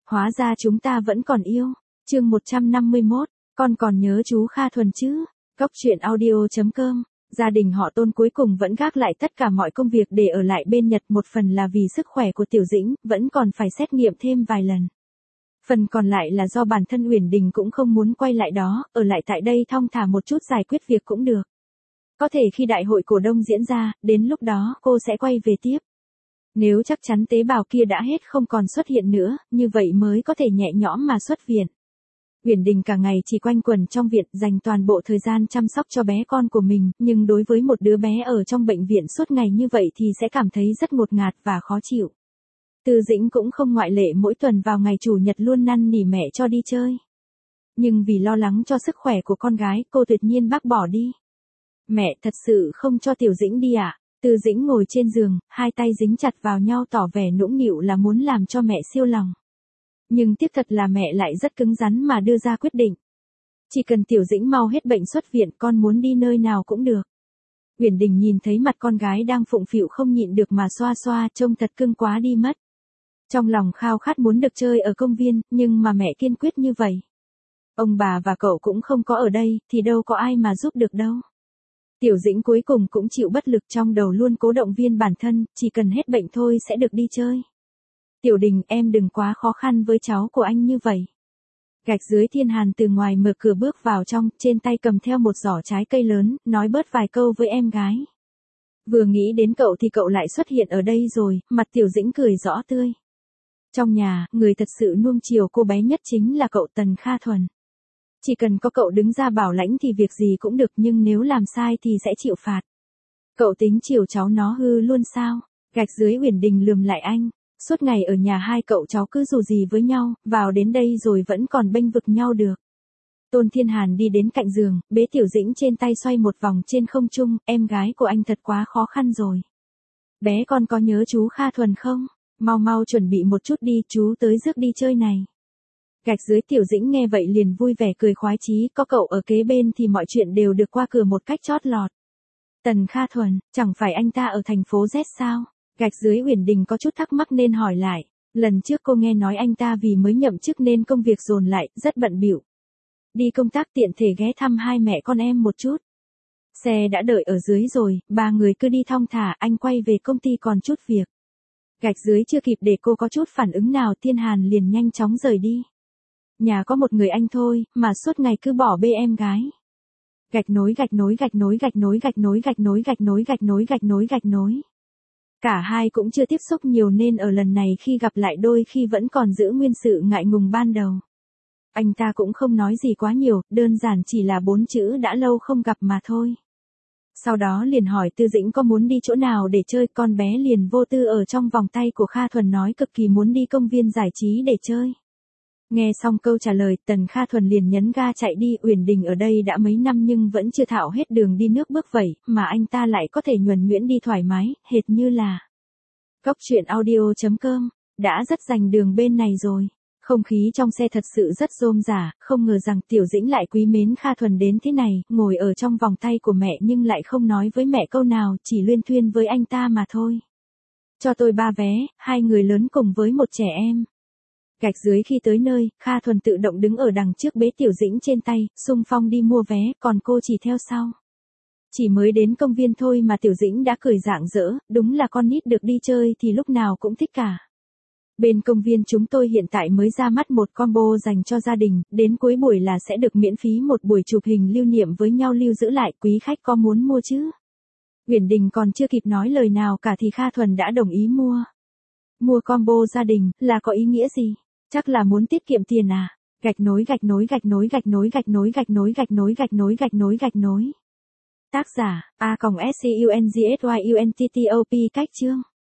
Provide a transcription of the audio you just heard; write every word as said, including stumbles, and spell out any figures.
Hóa ra chúng ta vẫn còn yêu. Chương một trăm năm mươi mốt, con còn nhớ chú Kha Thuần chứ? Cốc truyện audio chấm com. Gia đình họ Tôn cuối cùng vẫn gác lại tất cả mọi công việc để ở lại bên Nhật, một phần là vì sức khỏe của Tiểu Dĩnh, vẫn còn phải xét nghiệm thêm vài lần. Phần còn lại là do bản thân Uyển Đình cũng không muốn quay lại đó, ở lại tại đây thong thả một chút giải quyết việc cũng được. Có thể khi đại hội cổ đông diễn ra, đến lúc đó cô sẽ quay về tiếp. Nếu chắc chắn tế bào kia đã hết không còn xuất hiện nữa, như vậy mới có thể nhẹ nhõm mà xuất viện. Uyển Đình cả ngày chỉ quanh quẩn trong viện, dành toàn bộ thời gian chăm sóc cho bé con của mình, nhưng đối với một đứa bé ở trong bệnh viện suốt ngày như vậy thì sẽ cảm thấy rất ngột ngạt và khó chịu. Từ Dĩnh cũng không ngoại lệ, mỗi tuần vào ngày chủ nhật luôn năn nỉ mẹ cho đi chơi. Nhưng vì lo lắng cho sức khỏe của con gái, cô tuyệt nhiên bác bỏ đi. Mẹ thật sự không cho Tiểu Dĩnh đi à? Từ Dĩnh ngồi trên giường, hai tay dính chặt vào nhau tỏ vẻ nũng nịu là muốn làm cho mẹ siêu lòng. Nhưng tiếc thật là mẹ lại rất cứng rắn mà đưa ra quyết định. Chỉ cần Tiểu Dĩnh mau hết bệnh xuất viện, con muốn đi nơi nào cũng được. Uyển Đình nhìn thấy mặt con gái đang phụng phịu không nhịn được mà xoa xoa, trông thật cưng quá đi mất. Trong lòng khao khát muốn được chơi ở công viên, nhưng mà mẹ kiên quyết như vậy. Ông bà và cậu cũng không có ở đây, thì đâu có ai mà giúp được đâu. Tiểu Dĩnh cuối cùng cũng chịu bất lực, trong đầu luôn cố động viên bản thân, chỉ cần hết bệnh thôi sẽ được đi chơi. Tiểu Đình, em đừng quá khó khăn với cháu của anh như vậy. Gạch dưới Thiên Hàn từ ngoài mở cửa bước vào trong, trên tay cầm theo một giỏ trái cây lớn, nói bớt vài câu với em gái. Vừa nghĩ đến cậu thì cậu lại xuất hiện ở đây rồi, mặt Tiểu Dĩnh cười rõ tươi. Trong nhà, người thật sự nuông chiều cô bé nhất chính là cậu Tần Kha Thuần. Chỉ cần có cậu đứng ra bảo lãnh thì việc gì cũng được, nhưng nếu làm sai thì sẽ chịu phạt. Cậu tính chiều cháu nó hư luôn sao? Gạch dưới Uyển Đình lườm lại anh. Suốt ngày ở nhà hai cậu cháu cứ dù gì với nhau, vào đến đây rồi vẫn còn bênh vực nhau được. Tôn Thiên Hàn đi đến cạnh giường, bế Tiểu Dĩnh trên tay xoay một vòng trên không trung, em gái của anh thật quá khó khăn rồi. Bé con có nhớ chú Kha Thuần không? Mau mau chuẩn bị một chút đi, chú tới rước đi chơi này. Gạch dưới Tiểu Dĩnh nghe vậy liền vui vẻ cười khoái chí, có cậu ở kế bên thì mọi chuyện đều được qua cửa một cách chót lọt. Tần Kha Thuần, chẳng phải anh ta ở thành phố Z sao? Gạch dưới Uyển Đình có chút thắc mắc nên hỏi lại. Lần trước cô nghe nói anh ta vì mới nhậm chức nên công việc dồn lại, rất bận bịu. Đi công tác tiện thể ghé thăm hai mẹ con em một chút. Xe đã đợi ở dưới rồi, ba người cứ đi thong thả, anh quay về công ty còn chút việc. Gạch dưới chưa kịp để cô có chút phản ứng nào, Thiên Hàn liền nhanh chóng rời đi. Nhà có một người anh thôi, mà suốt ngày cứ bỏ bê em gái. Gạch nối gạch nối gạch nối gạch nối gạch nối gạch nối gạch nối gạch nối gạch nối gạch nối. Cả hai cũng chưa tiếp xúc nhiều nên ở lần này khi gặp lại đôi khi vẫn còn giữ nguyên sự ngại ngùng ban đầu. Anh ta cũng không nói gì quá nhiều, đơn giản chỉ là bốn chữ đã lâu không gặp mà thôi. Sau đó liền hỏi Tư Dĩnh có muốn đi chỗ nào để chơi, con bé liền vô tư ở trong vòng tay của Kha Thuần nói cực kỳ muốn đi công viên giải trí để chơi. Nghe xong câu trả lời, Tần Kha Thuần liền nhấn ga chạy đi. Uyển Đình ở đây đã mấy năm nhưng vẫn chưa thạo hết đường đi nước bước vậy, mà anh ta lại có thể nhuần nhuyễn đi thoải mái, hệt như là. Cốc truyện audio chấm com, đã rất dành đường bên này rồi. Không khí trong xe thật sự rất rôm rả, không ngờ rằng Tiểu Dĩnh lại quý mến Kha Thuần đến thế này, ngồi ở trong vòng tay của mẹ nhưng lại không nói với mẹ câu nào, chỉ luyên thuyên với anh ta mà thôi. Cho tôi ba vé, hai người lớn cùng với một trẻ em. Gạch dưới khi tới nơi, Kha Thuần tự động đứng ở đằng trước bế Tiểu Dĩnh trên tay, xung phong đi mua vé, còn cô chỉ theo sau. Chỉ mới đến công viên thôi mà Tiểu Dĩnh đã cười rạng rỡ, đúng là con nít được đi chơi thì lúc nào cũng thích cả. Bên công viên chúng tôi hiện tại mới ra mắt một combo dành cho gia đình, đến cuối buổi là sẽ được miễn phí một buổi chụp hình lưu niệm với nhau lưu giữ lại, quý khách có muốn mua chứ? Uyển Đình còn chưa kịp nói lời nào cả thì Kha Thuần đã đồng ý mua. Mua combo gia đình, là có ý nghĩa gì? Chắc là muốn tiết kiệm tiền à? Gạch nối gạch nối gạch nối gạch nối gạch nối gạch nối gạch nối gạch nối gạch nối gạch nối. Tác giả, A S C U N G S Y U N T T O P cách chương.